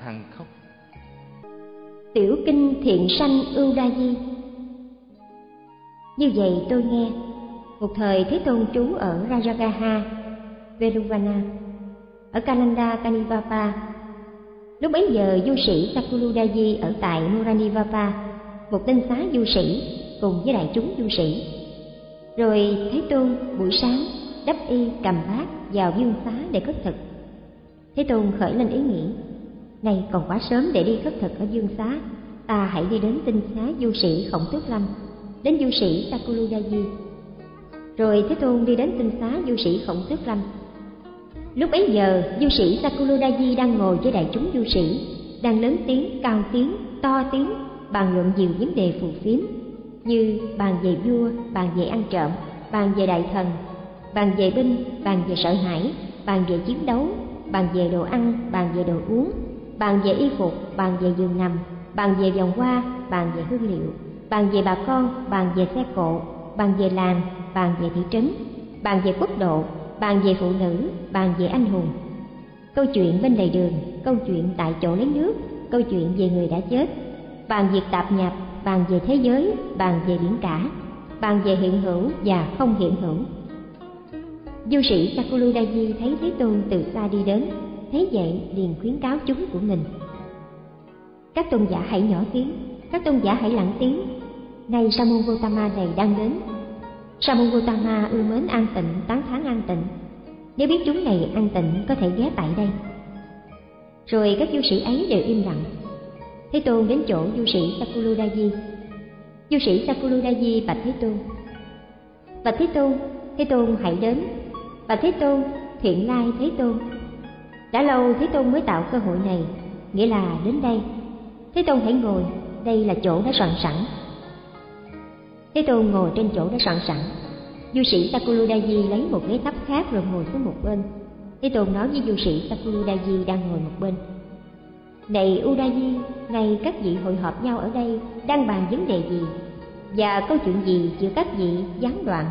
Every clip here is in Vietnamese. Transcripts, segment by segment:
than khóc. Tiểu kinh thiện sanh Udayi. Như vậy tôi nghe, một thời Thế Tôn trú ở Rajagaha, Veluvana, ở Kananda Kanivapa. Lúc bấy giờ du sĩ Sakuludayi ở tại Muranivapa, một tinh xá du sĩ cùng với đại chúng du sĩ. Rồi Thế Tôn buổi sáng đắp y cầm bát vào dương xá để khất thực. Thế Tôn khởi lên ý nghĩ, này còn quá sớm để đi khất thực ở dương xá, ta hãy đi đến tinh xá du sĩ Khổng Tước Lâm, đến du sĩ Sakuludayi. Rồi Thế Tôn đi đến tinh xá du sĩ Khổng Tước Lâm. Lúc bấy giờ du sĩ Sakuludayi đang ngồi với đại chúng du sĩ, đang lớn tiếng, cao tiếng, to tiếng bàn luận nhiều vấn đề phù phiếm, như bàn về vua, bàn về ăn trộm, bàn về đại thần, bàn về binh, bàn về sợ hãi, bàn về chiến đấu, bàn về đồ ăn, bàn về đồ uống, bàn về y phục, bàn về giường nằm, bàn về vòng hoa, bàn về hương liệu, bàn về bà con, bàn về xe cộ, bàn về làng, bàn về thị trấn, bàn về quốc độ, bàn về phụ nữ, bàn về anh hùng. Câu chuyện bên lề đường, câu chuyện tại chỗ lấy nước, câu chuyện về người đã chết, bàn việc tạp nhập, bàn về thế giới, bàn về biển cả, bàn về hiện hữu và không hiện hữu. Du sĩ Sakuludayi thấy Thế Tôn từ xa đi đến, thấy vậy liền khuyến cáo chúng của mình: các tôn giả hãy nhỏ tiếng, các tôn giả hãy lặng tiếng. Nay Sa môn Gotama này đang đến. Sa môn Gotama ưa mến an tịnh, tán thán an tịnh. Nếu biết chúng này an tịnh có thể ghé tại đây. Rồi các du sĩ ấy đều im lặng. Thế Tôn đến chỗ du sĩ Sakuludayi. Du sĩ Sakuludayi bạch Thế Tôn: bạch Thế Tôn, Thế Tôn hãy đến. Bạch Thế Tôn, thiện lai Thế Tôn. Đã lâu Thế Tôn mới tạo cơ hội này, nghĩa là đến đây. Thế Tôn hãy ngồi, đây là chỗ đã soạn sẵn. Thế Tôn ngồi trên chỗ đã soạn sẵn. Du sĩ Sakuludayi lấy một ghế thấp khác rồi ngồi xuống một bên. Thế Tôn nói với du sĩ Sakuludayi đang ngồi một bên: này Udayi, nay các vị hội họp nhau ở đây đang bàn vấn đề gì và câu chuyện gì giữa các vị gián đoạn?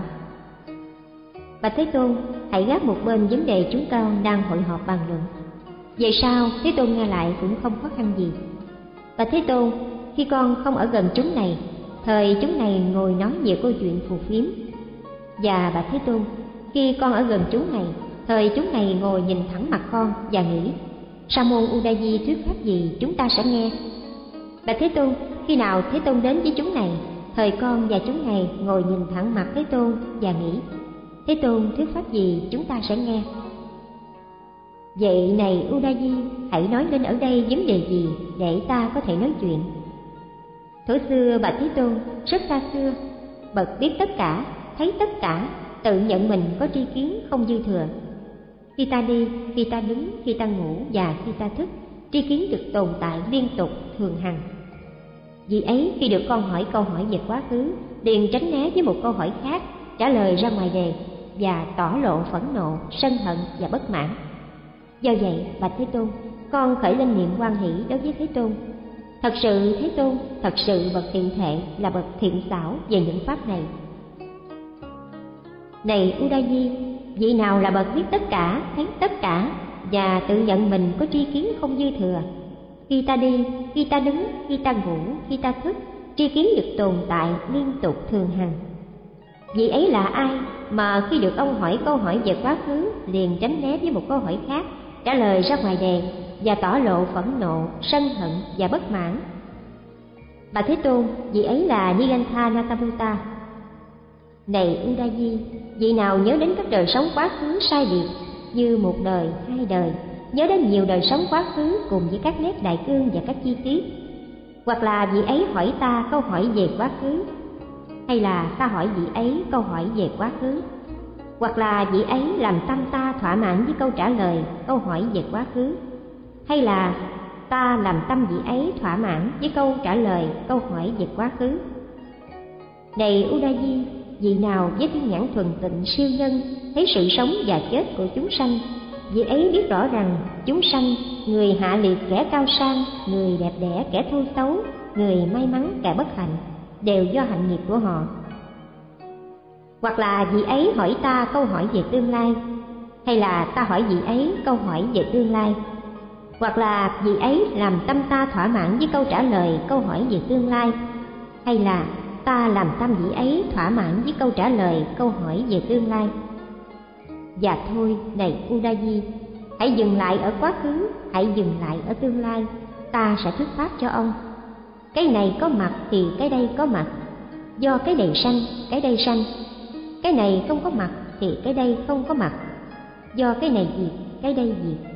Bạch Thế Tôn, hãy gác một bên vấn đề chúng con đang hội họp bàn luận. Về sau Thế Tôn nghe lại cũng không khó khăn gì. Bạch Thế Tôn, khi con không ở gần chúng này, thời chúng này ngồi nói nhiều câu chuyện phù phiếm. Và bạch Thế Tôn, khi con ở gần chúng này, thời chúng này ngồi nhìn thẳng mặt con và nghĩ: Sa môn Udayi thuyết pháp gì chúng ta sẽ nghe. Bạch Thế Tôn, khi nào Thế Tôn đến với chúng này, thời con và chúng này ngồi nhìn thẳng mặt Thế Tôn và nghĩ: Thế Tôn thuyết pháp gì chúng ta sẽ nghe. Vậy này Udayi, hãy nói lên ở đây vấn đề gì để ta có thể nói chuyện. Thuở xưa bạch Thế Tôn, rất xa xưa, bậc biết tất cả, thấy tất cả, tự nhận mình có tri kiến không dư thừa. Khi ta đi, khi ta đứng, khi ta ngủ và khi ta thức, tri kiến được tồn tại liên tục thường hằng. Vì ấy khi được con hỏi câu hỏi về quá khứ, liền tránh né với một câu hỏi khác, trả lời ra ngoài đề và tỏ lộ phẫn nộ, sân hận và bất mãn. Do vậy bạch Thế Tôn, con khởi lên niệm hoan hỷ đối với Thế Tôn. Thật sự Thế Tôn, thật sự bậc thiện thệ là bậc thiện xảo về những pháp này. Này Udayi, vị nào là bậc biết tất cả, thấy tất cả và tự nhận mình có tri kiến không dư thừa? Khi ta đi, khi ta đứng, khi ta ngủ, khi ta thức, tri kiến được tồn tại liên tục thường hằng. Vị ấy là ai mà khi được ông hỏi câu hỏi về quá khứ, liền tránh né với một câu hỏi khác, trả lời ra ngoài đề và tỏ lộ phẫn nộ, sân hận và bất mãn? Bạch Thế Tôn, vị ấy là Nigantha Natabhuta. Này Udayi, vị nào nhớ đến các đời sống quá khứ sai biệt như một đời, hai đời, nhớ đến nhiều đời sống quá khứ cùng với các nét đại cương và các chi tiết? Hoặc là vị ấy hỏi ta câu hỏi về quá khứ, hay là ta hỏi vị ấy câu hỏi về quá khứ? Hoặc là vị ấy làm tâm ta thỏa mãn với câu trả lời câu hỏi về quá khứ, hay là ta làm tâm vị ấy thỏa mãn với câu trả lời câu hỏi về quá khứ? Này Udayi, vị nào với thiên nhãn thuần tịnh siêu nhân thấy sự sống và chết của chúng sanh, vị ấy biết rõ rằng chúng sanh, người hạ liệt kẻ cao sang, người đẹp đẽ kẻ thô xấu, người may mắn kẻ bất hạnh, đều do hạnh nghiệp của họ. Hoặc là vị ấy hỏi ta câu hỏi về tương lai, hay là ta hỏi vị ấy câu hỏi về tương lai? Hoặc là vị ấy làm tâm ta thỏa mãn với câu trả lời câu hỏi về tương lai, hay là ta làm tâm vị ấy thỏa mãn với câu trả lời câu hỏi về tương lai. Và thôi, này Udayi, hãy dừng lại ở quá khứ, hãy dừng lại ở tương lai, ta sẽ thuyết pháp cho ông. Cái này có mặt thì cái đây có mặt, do cái này sanh, cái đây sanh. Cái này không có mặt thì cái đây không có mặt, do cái này diệt, cái đây diệt.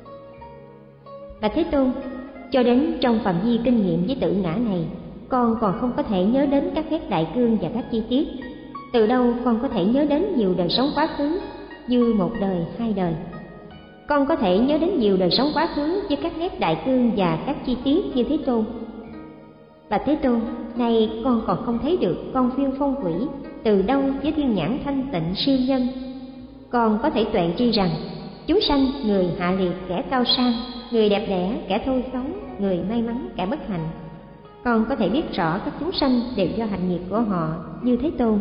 Bạch Thế Tôn, cho đến trong phạm vi kinh nghiệm với tự ngã này, con còn không có thể nhớ đến các nét đại cương và các chi tiết. Từ đâu con có thể nhớ đến nhiều đời sống quá khứ như một đời, hai đời? Con có thể nhớ đến nhiều đời sống quá khứ với các nét đại cương và các chi tiết như Thế Tôn. Bạch Thế Tôn, nay con còn không thấy được con phiêu phong quỷ từ đâu với thiên nhãn thanh tịnh siêu nhân. Con có thể tuệ tri rằng chúng sanh, người hạ liệt kẻ cao sang, người đẹp đẽ kẻ thô xấu, người may mắn kẻ bất hạnh. Con có thể biết rõ các chúng sanh đều do hành nghiệp của họ như Thế Tôn.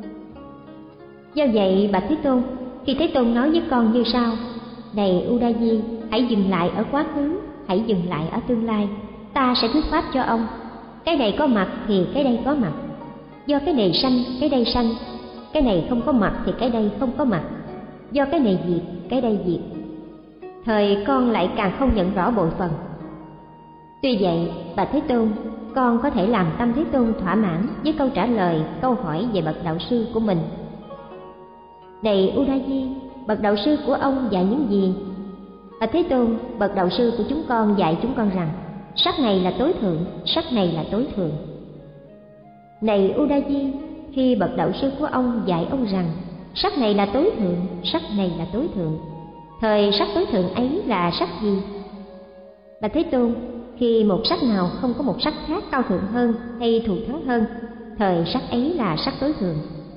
Do vậy, Bạch Thế Tôn, khi Thế Tôn nói với con như sau: này Udayi, hãy dừng lại ở quá khứ, hãy dừng lại ở tương lai, ta sẽ thuyết pháp cho ông. Cái này có mặt thì cái đây có mặt, do cái này sanh, cái đây sanh. Cái này không có mặt thì cái đây không có mặt, do cái này diệt, cái đây diệt. Thời con lại càng không nhận rõ bội phần. Tuy vậy, Bạch Thế Tôn, con có thể làm tâm Thế Tôn thỏa mãn với câu trả lời câu hỏi về bậc đạo sư của mình. Này Udayi, bậc đạo sư của ông dạy những gì? Bạch Thế Tôn, bậc đạo sư của chúng con dạy chúng con rằng sắc này là tối thượng, sắc này là tối thượng. Này Udayi, khi bậc đạo sư của ông dạy ông rằng sắc này là tối thượng, sắc này là tối thượng, thời sắc tối thượng ấy là sắc gì? Bạch Thế Tôn, khi một sắc nào không có một sắc khác cao thượng hơn hay thù thắng hơn, thời sắc ấy là sắc tối thượng.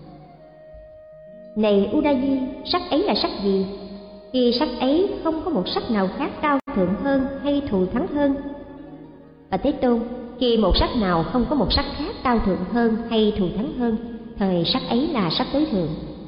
Này Udayi, sắc ấy là sắc gì? Khi sắc ấy không có một sắc nào khác cao thượng hơn hay thù thắng hơn. Bạch Thế Tôn, khi một sắc nào không có một sắc khác cao thượng hơn hay thù thắng hơn, thời sắc ấy là sắc tối thượng.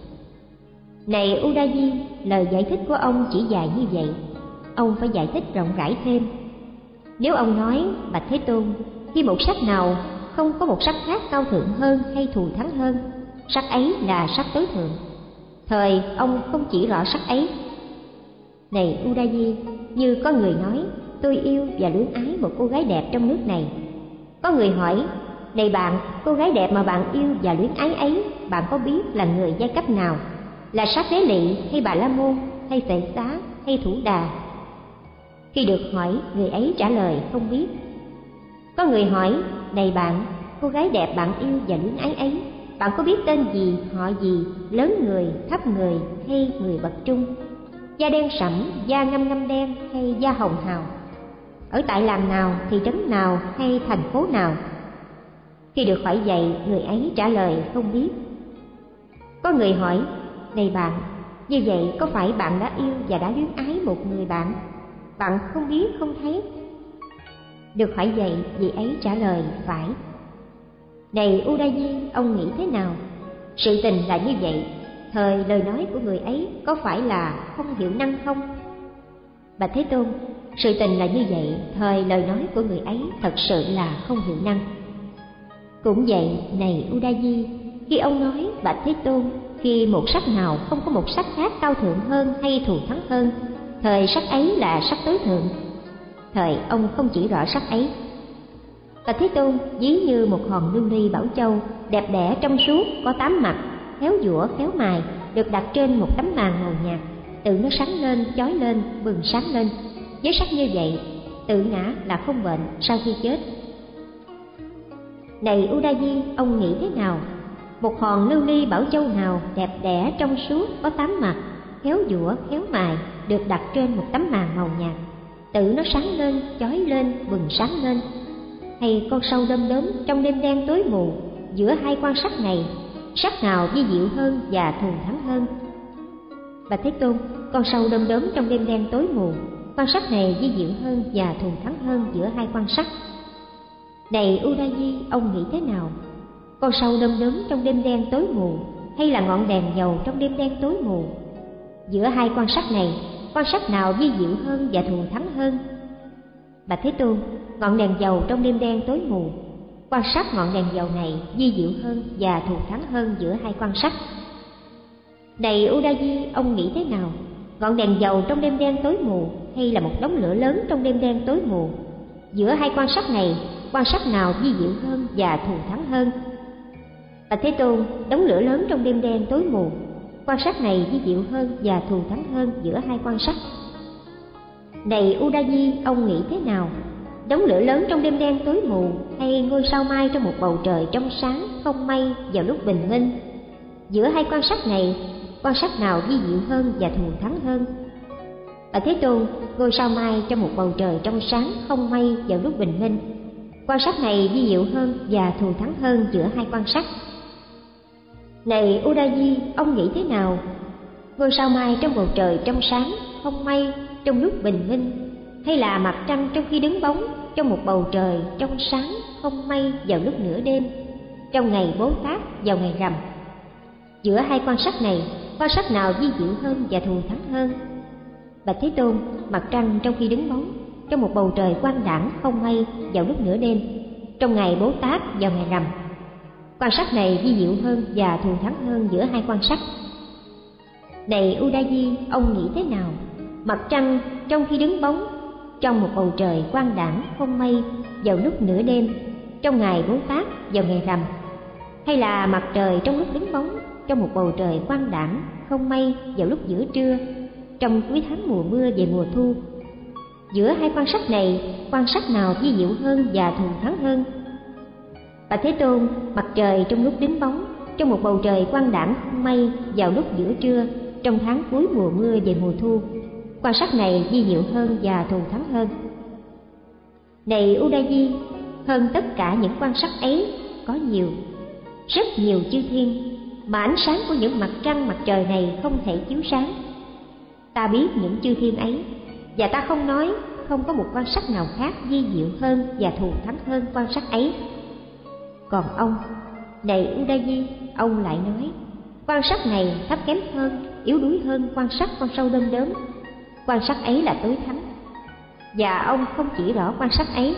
Này Udayi, lời giải thích của ông chỉ dài như vậy, ông phải giải thích rộng rãi thêm. Nếu ông nói, Bạch Thế Tôn, khi một sắc nào không có một sắc khác cao thượng hơn hay thù thắng hơn, sắc ấy là sắc tối thượng, thời ông không chỉ rõ sắc ấy. Này Udayi, như có người nói, tôi yêu và luyến ái một cô gái đẹp trong nước này. Có người hỏi, này bạn, cô gái đẹp mà bạn yêu và luyến ái ấy, bạn có biết là người giai cấp nào? Là Sát Đế Lị hay Bà La Môn hay Phệ Xá hay Thủ Đà? Khi được hỏi, người ấy trả lời không biết. Có người hỏi, này bạn, cô gái đẹp bạn yêu và luyến ái ấy, bạn có biết tên gì, họ gì, lớn người, thấp người hay người bậc trung? Da đen sẫm, da ngăm ngăm đen hay da hồng hào? Ở tại làng nào, thị trấn nào hay thành phố nào? Khi được hỏi vậy, người ấy trả lời không biết. Có người hỏi, này bạn, như vậy có phải bạn đã yêu và đã luyến ái một người bạn? Bạn không biết không thấy? Được hỏi vậy, vị ấy trả lời phải. Này Udayi, ông nghĩ thế nào? Sự tình là như vậy, thời lời nói của người ấy có phải là không hiệu năng không? Bạch Thế Tôn, sự tình là như vậy, thời lời nói của người ấy thật sự là không hiệu năng. Cũng vậy, này Udayi, khi ông nói, Bạch Thế Tôn, khi một sắc nào không có một sắc khác cao thượng hơn hay thù thắng hơn, thời sắc ấy là sắc tối thượng, thời ông không chỉ rõ sắc ấy. Bạch Thế Tôn, ví như một hòn lưu ly bảo châu, đẹp đẽ trong suốt, có 8 mặt, khéo giũa khéo mài, được đặt trên một tấm màn màu nhạt, tự nó sáng lên, chói lên, bừng sáng lên. Với sắc như vậy, tự ngã là không bệnh sau khi chết. Này Udayi, ông nghĩ thế nào? Một hòn lưu ly bảo châu nào đẹp đẽ trong suốt, có 8 mặt, khéo giũa khéo mài, được đặt trên một tấm màn màu nhạt, tự nó sáng lên, chói lên, bừng sáng lên. Hay con sâu đom đóm trong đêm đen tối mù, giữa hai quan sắc này, sắc nào vi diệu hơn và thù thắng hơn? Bạch Thế Tôn, con sâu đom đóm trong đêm đen tối mù, quan sắc này vi diệu hơn và thù thắng hơn giữa hai quan sắc. Này Udayi, ông nghĩ thế nào? Con sâu đom đóm trong đêm đen tối mù, hay là ngọn đèn dầu trong đêm đen tối mù? Giữa hai quan sắc này, quan sắc nào vi diệu hơn và thù thắng hơn? Bạch Thế Tôn, ngọn đèn dầu trong đêm đen tối mù, quan sát ngọn đèn dầu này vi diệu hơn và thù thắng hơn giữa hai quan sát. Này Udayi, ông nghĩ thế nào? Ngọn đèn dầu trong đêm đen tối mù hay là một đống lửa lớn trong đêm đen tối mù? Giữa hai quan sát này, quan sát nào vi diệu hơn và thù thắng hơn? Bạch Thế Tôn, đống lửa lớn trong đêm đen tối mù, quan sát này vi diệu hơn và thù thắng hơn giữa hai quan sát. Này Udayi, ông nghĩ thế nào? Đống lửa lớn trong đêm đen tối mù hay ngôi sao mai trong một bầu trời trong sáng không mây vào lúc bình minh? Giữa hai quan sát này, quan sát nào vi diệu hơn và thù thắng hơn? Bạch Thế Tôn, ngôi sao mai trong một bầu trời trong sáng không mây vào lúc bình minh, quan sát này vi diệu hơn và thù thắng hơn giữa hai quan sát. Này Udayi, ông nghĩ thế nào? Ngôi sao mai trong bầu trời trong sáng không mây trong lúc bình minh, hay là mặt trăng trong khi đứng bóng trong một bầu trời trong sáng không mây vào lúc nửa đêm, trong ngày Bố Tát vào ngày rằm? Giữa hai quan sát này, quan sát nào vi diệu hơn và thù thắng hơn? Bạch Thế Tôn, mặt trăng trong khi đứng bóng trong một bầu trời quang đãng không mây vào lúc nửa đêm, trong ngày Bố Tát vào ngày rằm. Quan sát này vi diệu hơn và thù thắng hơn giữa hai quan sát. Này Udayi, ông nghĩ thế nào? Mặt trăng trong khi đứng bóng trong một bầu trời quang đãng không mây vào lúc nửa đêm, trong ngày Bố Tát vào ngày rằm, hay là mặt trời trong lúc đứng bóng trong một bầu trời quang đãng không mây vào lúc giữa trưa, trong cuối tháng mùa mưa về mùa thu? Giữa hai quan sát này, quan sát nào vi diệu hơn và thù thắng hơn? Bạch Thế Tôn, mặt trời trong lúc đứng bóng trong một bầu trời quang đãng không mây vào lúc giữa trưa, trong tháng cuối mùa mưa về mùa thu, quan sát này vi diệu hơn và thù thắng hơn. Này Udayi, hơn tất cả những quan sát ấy có nhiều, rất nhiều chư thiên mà ánh sáng của những mặt trăng mặt trời này không thể chiếu sáng. Ta biết những chư thiên ấy, và ta không nói không có một quan sát nào khác vi diệu hơn và thù thắng hơn quan sát ấy. Còn ông, này Udayi, ông lại nói quan sát này thấp kém hơn, yếu đuối hơn quan sát con sâu đom đóm. Quan sát ấy là tối thắng, và ông không chỉ rõ quan sát ấy.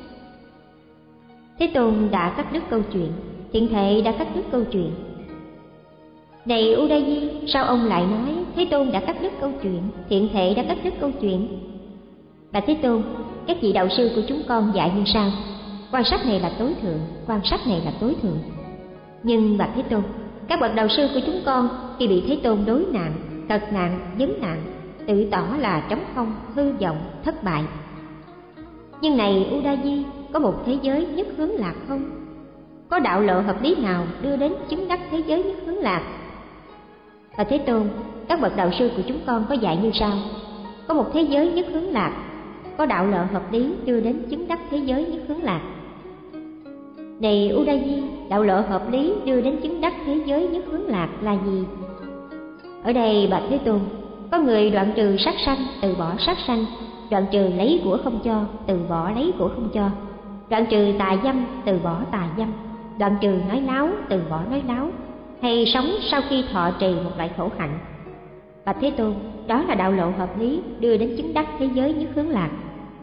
Thế Tôn đã cắt đứt câu chuyện, thiện thệ đã cắt đứt câu chuyện. Này Udayi, sao ông lại nói Thế Tôn đã cắt đứt câu chuyện, thiện thệ đã cắt đứt câu chuyện? Bạch Thế Tôn, các vị đạo sư của chúng con dạy như sau: quan sát này là tối thượng, quan sát này là tối thượng. Nhưng Bạch Thế Tôn, các bậc đạo sư của chúng con khi bị Thế Tôn đối nạn, tật nạn, vấn nạn, tự tỏ là trống không, hư vọng, thất bại. Nhưng này Udayi, có một thế giới nhất hướng lạc không? Có đạo lộ hợp lý nào đưa đến chứng đắc thế giới nhất hướng lạc? Và Thế Tôn, các bậc đạo sư của chúng con có dạy như sau: có một thế giới nhất hướng lạc, có đạo lộ hợp lý đưa đến chứng đắc thế giới nhất hướng lạc. Này Udayi, đạo lộ hợp lý đưa đến chứng đắc thế giới nhất hướng lạc là gì? Ở đây bạch Thế Tôn, có người đoạn trừ sát sanh, từ bỏ sát sanh; đoạn trừ lấy của không cho, từ bỏ lấy của không cho; đoạn trừ tà dâm, từ bỏ tà dâm; đoạn trừ nói láo, từ bỏ nói láo; hay sống sau khi thọ trì một loại khổ hạnh. Bạch Thế Tôn, đó là đạo lộ hợp lý đưa đến chứng đắc thế giới nhất hướng lạc.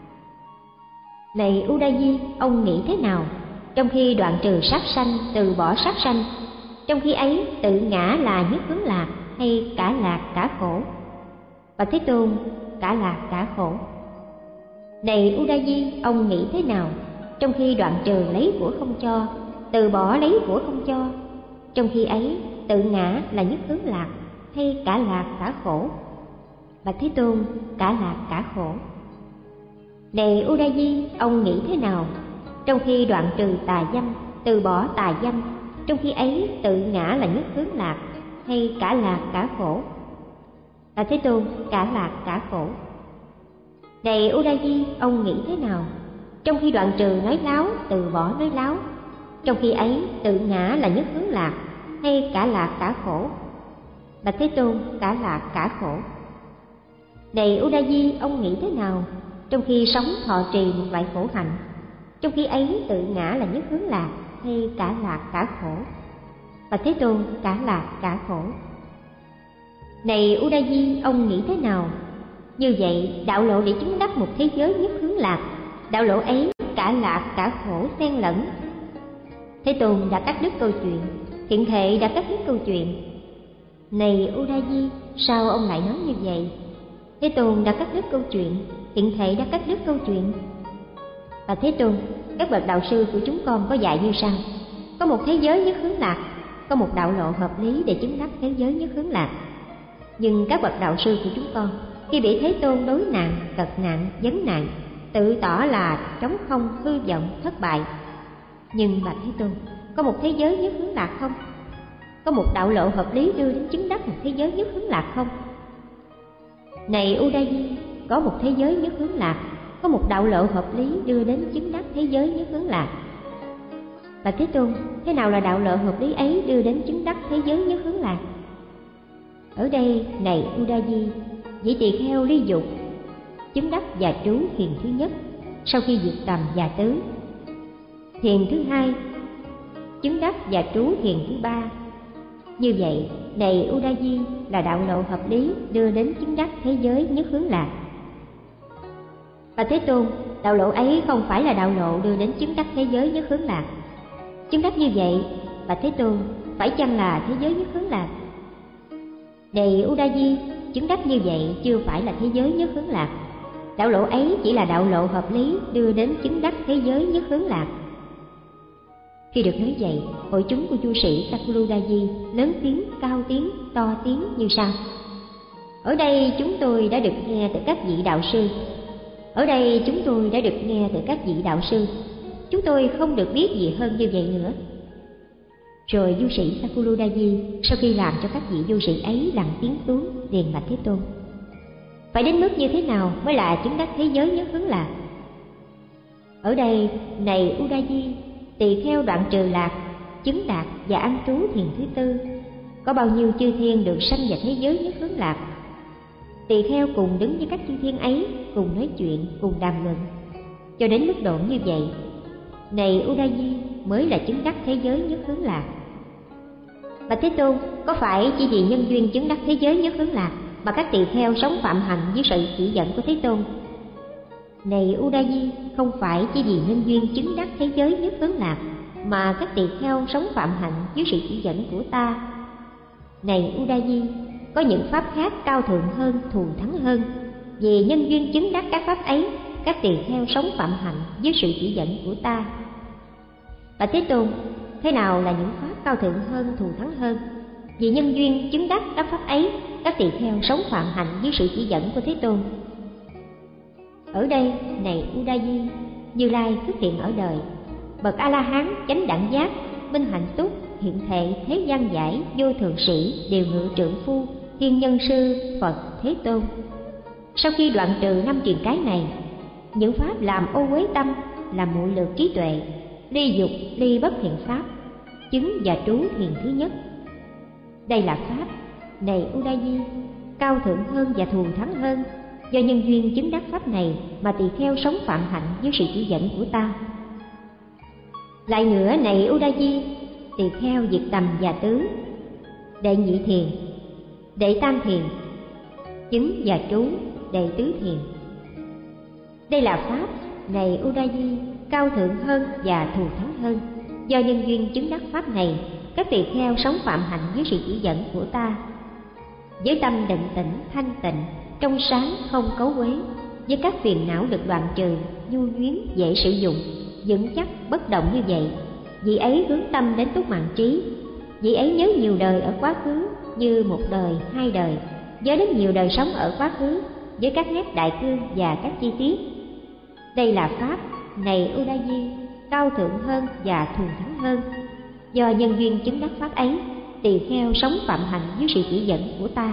Này Udayi, ông nghĩ thế nào? Trong khi đoạn trừ sát sanh, từ bỏ sát sanh, trong khi ấy tự ngã là nhất hướng lạc, hay cả lạc cả khổ? Bạch Thế Tôn, cả lạc cả khổ. Này Udayi, ông nghĩ thế nào? Trong khi đoạn trừ lấy của không cho, từ bỏ lấy của không cho, trong khi ấy tự ngã là nhất hướng lạc, hay cả lạc cả khổ? Bạch Thế Tôn, cả lạc cả khổ. Này Udayi, ông nghĩ thế nào? Trong khi đoạn trừ tà dâm, từ bỏ tà dâm, trong khi ấy tự ngã là nhất hướng lạc, hay cả lạc cả khổ? Bạch Thế Tôn, cả lạc cả khổ. Này Udayi, ông nghĩ thế nào? Trong khi đoạn trừ nói láo, từ bỏ nói láo, trong khi ấy tự ngã là nhất hướng lạc, hay cả lạc cả khổ? Bạch Thế Tôn, cả lạc cả khổ. Này Udayi, ông nghĩ thế nào? Trong khi sống thọ trì một loại khổ hạnh, trong khi ấy tự ngã là nhất hướng lạc, hay cả lạc cả khổ? Bạch Thế Tôn, cả lạc cả khổ. Này Udayi, ông nghĩ thế nào? Như vậy đạo lộ để chứng đắc một thế giới nhất hướng lạc đạo lộ ấy cả lạc cả khổ xen lẫn. Thế Tôn đã cắt đứt câu chuyện, thiện thệ đã cắt đứt câu chuyện. Này Udayi, sao ông lại nói như vậy? Thế Tôn đã cắt đứt câu chuyện, thiện thệ đã cắt đứt câu chuyện. Và Thế Tôn, các bậc đạo sư của chúng con có dạy như sau: có một thế giới nhất hướng lạc, có một đạo lộ hợp lý để chứng đắc thế giới nhất hướng lạc. Nhưng các bậc đạo sư của chúng con khi bị Thế Tôn đối nạn, cật nạn, vấn nạn, tự tỏ là trống không, hư vọng, thất bại. Nhưng bạch Thế Tôn, có một thế giới nhất hướng lạc không? Có một đạo lộ hợp lý đưa đến chứng đắc một thế giới nhất hướng lạc không? Này Udayi, có một thế giới nhất hướng lạc, có một đạo lộ hợp lý đưa đến chứng đắc thế giới nhất hướng lạc. Và Thế Tôn, thế nào là đạo lộ hợp lý ấy đưa đến chứng đắc thế giới nhất hướng lạc? Ở đây, này Udayi, vị tỳ kheo ly dục, chứng đắc và trú thiền thứ nhất sau khi diệt tầm và tứ. Thiền thứ hai, chứng đắc và trú thiền thứ ba. Như vậy, này Udayi, là đạo lộ hợp lý đưa đến chứng đắc thế giới nhất hướng lạc. Và Thế Tôn, đạo lộ ấy không phải là đạo lộ đưa đến chứng đắc thế giới nhất hướng lạc. Chứng đắc như vậy, và Thế Tôn, phải chăng là thế giới nhất hướng lạc? Này Udayi, chứng đắc như vậy chưa phải là thế giới nhất hướng lạc. Đạo lộ ấy chỉ là đạo lộ hợp lý đưa đến chứng đắc thế giới nhất hướng lạc. Khi được nói vậy, hội chúng của chu sĩ Sakuludaji lớn tiếng, cao tiếng, to tiếng như sau: ở đây chúng tôi đã được nghe từ các vị đạo sư. Ở đây chúng tôi đã được nghe từ các vị đạo sư. Chúng tôi không được biết gì hơn như vậy nữa. Rồi du sĩ Sakuludaji sau khi làm cho các vị du sĩ ấy lặng tiếng xuống, liền bạch Thế Tôn: phải đến mức như thế nào mới là chứng đắc thế giới nhất hướng lạc? Ở đây, này Udayi, tỳ kheo đoạn trừ lạc, chứng đạt và an trú thiền thứ tư, có bao nhiêu chư thiên được sanh vào thế giới nhất hướng lạc. Tỳ kheo cùng đứng với các chư thiên ấy, cùng nói chuyện, cùng đàm luận, cho đến mức độ như vậy, này Udayi, mới là chứng đắc thế giới nhất hướng lạc. Và Thế Tôn, có phải chỉ vì nhân duyên chứng đắc thế giới nhất hướng lạc mà các tỳ kheo sống phạm hạnh dưới sự chỉ dẫn của Thế Tôn? Này Udayi, không phải chỉ vì nhân duyên chứng đắc thế giới nhất hướng lạc mà các tỳ kheo sống phạm hạnh dưới sự chỉ dẫn của ta. Này Udayi, có những pháp khác cao thượng hơn, thù thắng hơn. Vì nhân duyên chứng đắc các pháp ấy, các tỳ kheo sống phạm hạnh dưới sự chỉ dẫn của ta. Và Thế Tôn, thế nào là những pháp cao thượng hơn, thù thắng hơn? Vì nhân duyên chứng đắc các pháp ấy, các tỳ kheo sống phạm hạnh dưới sự chỉ dẫn của Thế Tôn. Ở đây, này Udayi, Như Lai xuất hiện ở đời, bậc A La Hán, chánh đẳng giác, minh hạnh túc, hiện thệ, thế gian giải, vô thượng sĩ, điều ngự trượng phu, thiên nhân sư, Phật, Thế Tôn. Sau khi đoạn trừ 5 triền cái này, những pháp làm ô uế tâm, làm muội lược trí tuệ, ly dục, ly bất thiện pháp, chứng và trú thiền thứ nhất. Đây là pháp, này Udayi, cao thượng hơn và thù thắng hơn. Do nhân duyên chứng đắc pháp này mà tỳ kheo sống phạm hạnh dưới sự chỉ dẫn của ta. Lại nữa, này Udayi, tỳ kheo diệt tầm và tứ, đệ nhị thiền, đệ tam thiền, chứng và trú, đệ tứ thiền. Đây là pháp, này Udayi, cao thượng hơn và thù thắng hơn. Do nhân duyên chứng đắc pháp này, các tỳ kheo sống phạm hạnh dưới sự chỉ dẫn của ta. Với tâm định tĩnh, thanh tịnh, trong sáng, không cấu quấy, với các phiền não được đoạn trừ, nhu nhuyến, dễ sử dụng, vững chắc, bất động như vậy, vị ấy hướng tâm đến túc mạng trí. Vị ấy nhớ nhiều đời ở quá khứ như một đời, hai đời, nhớ đến nhiều đời sống ở quá khứ với các nét đại cương và các chi tiết. Đây là pháp, này Udayi, cao thượng hơn và thù thắng hơn. Do nhân duyên chứng đắc pháp ấy, tỳ kheo sống phạm hạnh dưới sự chỉ dẫn của ta.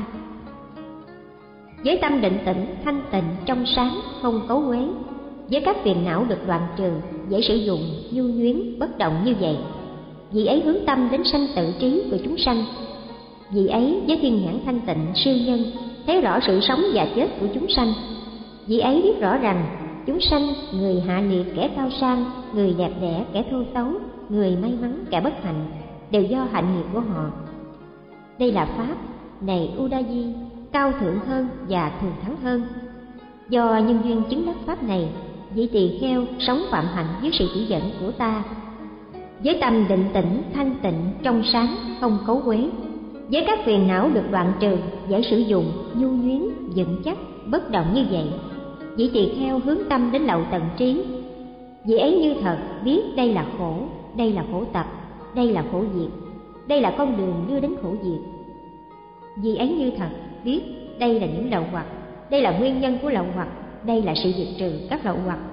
Với tâm định tĩnh, thanh tịnh, trong sáng, không cấu quấy, với các phiền não được đoạn trừ, dễ sử dụng, nhu nhuyến, bất động như vậy, vị ấy hướng tâm đến sanh tự trí của chúng sanh. Vị ấy với thiên nhãn thanh tịnh, siêu nhân, thấy rõ sự sống và chết của chúng sanh. Vị ấy biết rõ rằng chúng sanh, người hạ liệt, kẻ cao sang, người đẹp đẽ, kẻ thô xấu, người may mắn, kẻ bất hạnh, đều do hạnh nghiệp của họ. Đây là pháp, này Udayi, cao thượng hơn và thù thắng hơn. Do nhân duyên chứng đắc pháp này, vị tỳ kheo sống phạm hạnh dưới sự chỉ dẫn của ta, với tâm định tĩnh, thanh tịnh, trong sáng, không cấu quế, với các phiền não được đoạn trừ, dễ sử dụng, nhu nhuyến, vững chắc, bất động như vậy, vị tỳ kheo hướng tâm đến lậu tận trí. Vị ấy như thật biết đây là khổ, đây là khổ tập, đây là khổ diệt, đây là con đường đưa đến khổ diệt. Vị ấy như thật biết đây là những lậu hoặc, đây là nguyên nhân của lậu hoặc, đây là sự diệt trừ các lậu hoặc.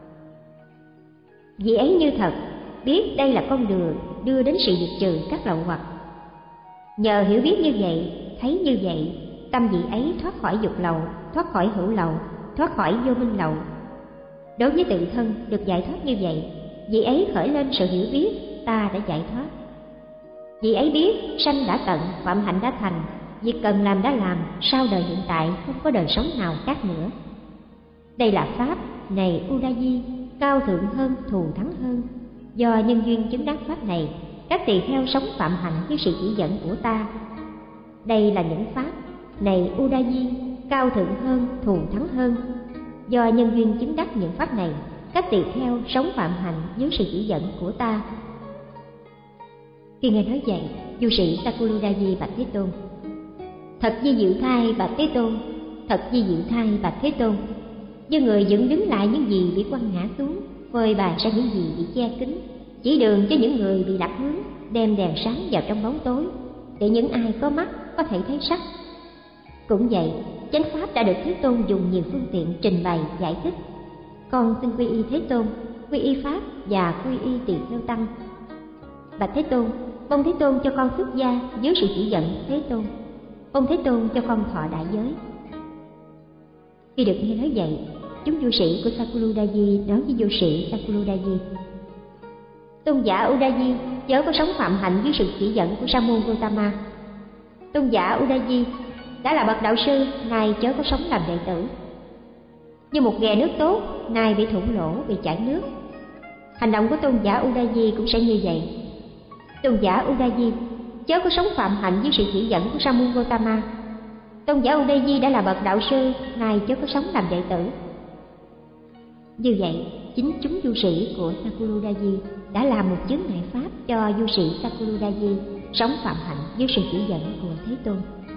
Vị ấy như thật biết đây là con đường đưa đến sự diệt trừ các lậu hoặc. Nhờ hiểu biết như vậy, thấy như vậy, tâm vị ấy thoát khỏi dục lậu, thoát khỏi hữu lậu, thoát khỏi vô minh lậu. Đối với tự thân được giải thoát như vậy, vị ấy khởi lên sự hiểu biết ta đã giải thoát. Vị ấy biết sanh đã tận, phạm hạnh đã thành, việc cần làm đã làm, sau đời hiện tại không có đời sống nào khác nữa. Đây là pháp này Udayi, cao thượng hơn, thù thắng hơn. Do nhân duyên chứng đắc pháp này, các tỳ kheo sống phạm hạnh với sự chỉ dẫn của ta. Đây là những pháp này Udayi, cao thượng hơn, thù thắng hơn. Do nhân duyên chứng đắc những pháp này, các tỳ kheo sống phạm hạnh dưới sự chỉ dẫn của ta. Khi nghe nói vậy, du sĩ Sakuludaya bạch Thế Tôn: Thật di diệu thay bạch Thế Tôn, thật di diệu thay bạch Thế Tôn. Như người dựng đứng lại những gì bị quăng ngã xuống, phơi bày ra những gì bị che kín, chỉ đường cho những người bị lạc hướng, đem đèn sáng vào trong bóng tối, để những ai có mắt có thể thấy sắc. Cũng vậy, chánh pháp đã được Thế Tôn dùng nhiều phương tiện trình bày giải thích. Con xin quy y Thế Tôn, quy y pháp và quy y tỳ kheo tăng. Bạch Thế Tôn, mong Thế Tôn cho con xuất gia dưới sự chỉ dẫn Thế Tôn. Mong Thế Tôn cho con thọ đại giới. Khi được nghe nói vậy, chúng du sĩ của Sakuludaya nói với du sĩ Sakuludaya: Tôn giả Udayi chớ có sống phạm hạnh dưới sự chỉ dẫn của Sa môn Gotama. Tôn giả Udayi đã là bậc đạo sư, nay chớ có sống làm đệ tử. Như một ghè nước tốt, nay bị thủng lỗ, bị chảy nước. Hành động của tôn giả Udayi cũng sẽ như vậy. Tôn giả Udayi chớ có sống phạm hạnh dưới sự chỉ dẫn của Sa môn Gotama. Tôn giả Udayi đã là bậc đạo sư, nay chớ có sống làm đệ tử. Như vậy, chính chúng du sĩ của Sakuludaya đã làm một chướng ngại pháp cho du sĩ Sakuludaya sống phạm hạnh dưới sự chỉ dẫn của Thế Tôn.